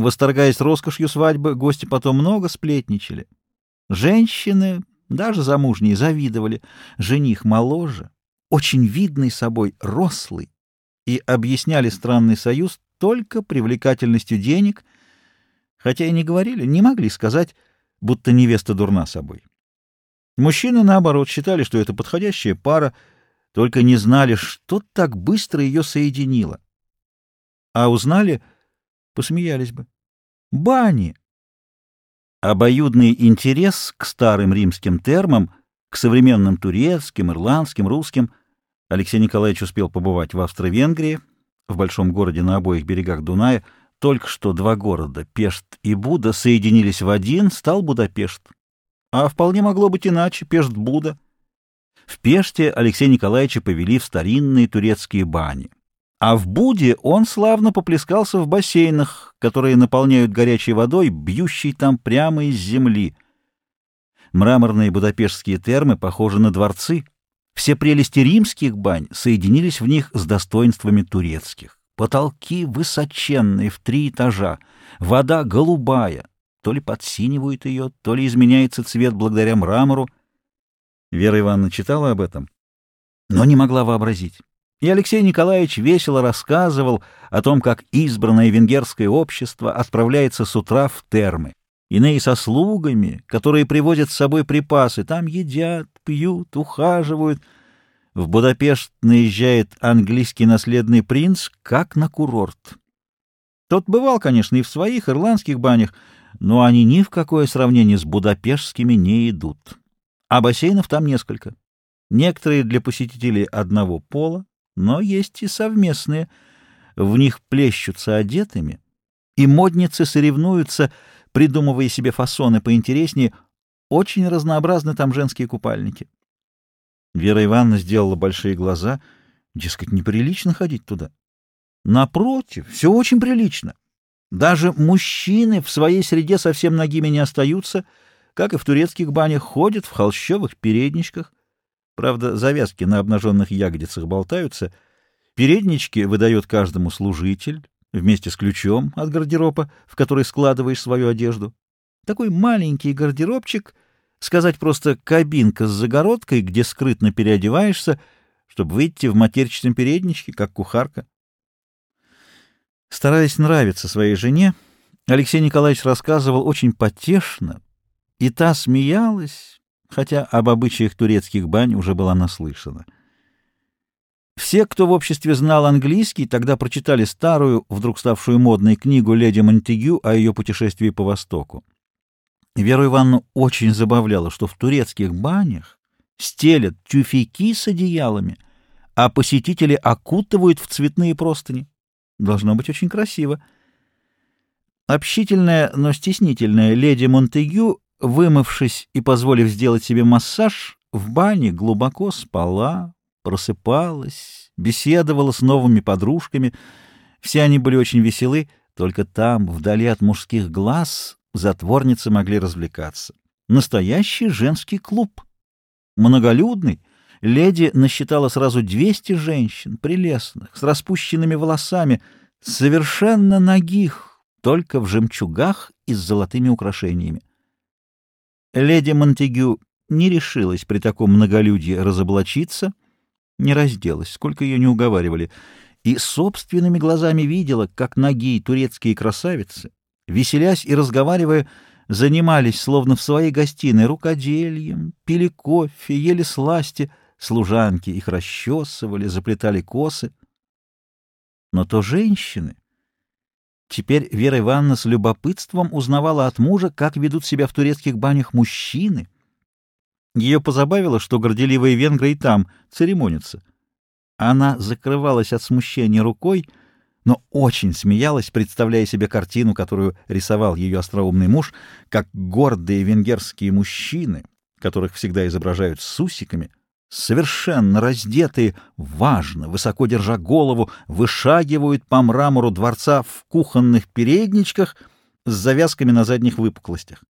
Восторгаясь роскошью свадьбы, гости потом много сплетничали. Женщины, даже замужние, завидовали. Жених моложе, очень видный собой, рослый, и объясняли странный союз только привлекательностью денег, хотя и не говорили, не могли сказать, будто невеста дурна собой. Мужчины, наоборот, считали, что это подходящая пара, только не знали, что так быстро ее соединило. А узнали, посмеялись бы. Бани! Обоюдный интерес к старым римским термам, к современным турецким, ирландским, русским. Алексей Николаевич успел побывать в Австро-Венгрии, в большом городе на обоих берегах Дуная. Только что два города, Пешт и Буда, соединились в один, стал Будапешт. А вполне могло быть иначе, Пешт-Буда. В Пеште Алексея Николаевича повели в старинные турецкие бани. А в Буде он славно поплескался в бассейнах, которые наполняют горячей водой, бьющей там прямо из земли. Мраморные будапештские термы похожи на дворцы. Все прелести римских бань соединились в них с достоинствами турецких. Потолки высоченные в 3 этажа, вода голубая, то ли подсинивают ее, то ли изменяется цвет благодаря мрамору. Вера Ивановна читала об этом, но не могла вообразить. И Алексей Николаевич весело рассказывал о том, как избранное венгерское общество отправляется с утра в термы. Иные со слугами, которые привозят с собой припасы, там едят, пьют, ухаживают. В Будапешт наезжает английский наследный принц, как на курорт. Тот бывал, конечно, и в своих ирландских банях, но они ни в какое сравнение с будапештскими не идут. А бассейнов там несколько. Некоторые для посетителей одного пола, но есть и совместные. В них плещутся одетыми, и модницы соревнуются, придумывая себе фасоны поинтереснее. Очень разнообразны там женские купальники. Вера Ивановна сделала большие глаза. Дескать, неприлично ходить туда. Напротив, все очень прилично. Даже мужчины в своей среде совсем нагими не остаются, как и в турецких банях, ходят в холщовых передничках. Правда, завязки на обнаженных ягодицах болтаются. Переднички выдает каждому служитель вместе с ключом от гардероба, в который складываешь свою одежду. Такой маленький гардеробчик, сказать просто кабинка с загородкой, где скрытно переодеваешься, чтобы выйти в матерчатом передничке, как кухарка. Стараясь нравиться своей жене, Алексей Николаевич рассказывал очень потешно, и та смеялась, хотя об обычаях турецких бань уже была наслышана. Все, кто в обществе знал английский, тогда прочитали старую, вдруг ставшую модной книгу «Леди Монтегю» о ее путешествии по Востоку. Веру Ивановну очень забавляло, что в турецких банях стелят тюфяки с одеялами, а посетители окутывают в цветные простыни. Должно быть очень красиво. Общительная, но стеснительная леди Монтегю, вымывшись и позволив сделать себе массаж, в бане глубоко спала, просыпалась, беседовала с новыми подружками. Все они были очень веселы, только там, вдали от мужских глаз, затворницы могли развлекаться. Настоящий женский клуб. Многолюдный. Леди насчитала сразу 200 женщин, прелестных, с распущенными волосами, совершенно нагих, только в жемчугах и с золотыми украшениями. Леди Монтегю не решилась при таком многолюдье разоблачиться, не разделась, сколько ее не уговаривали, и собственными глазами видела, как нагие турецкие красавицы, веселясь и разговаривая, занимались, словно в своей гостиной, рукоделием, пили кофе, ели сласти, служанки их расчесывали, заплетали косы. Но то женщины. Теперь Вера Ивановна с любопытством узнавала от мужа, как ведут себя в турецких банях мужчины. Ее позабавило, что горделивые венгры и там церемонятся. Она закрывалась от смущения рукой, но очень смеялась, представляя себе картину, которую рисовал ее остроумный муж, как гордые венгерские мужчины, которых всегда изображают с усиками, совершенно раздетые, важно, высоко держа голову, вышагивают по мрамору дворца в кухонных передничках с завязками на задних выпуклостях.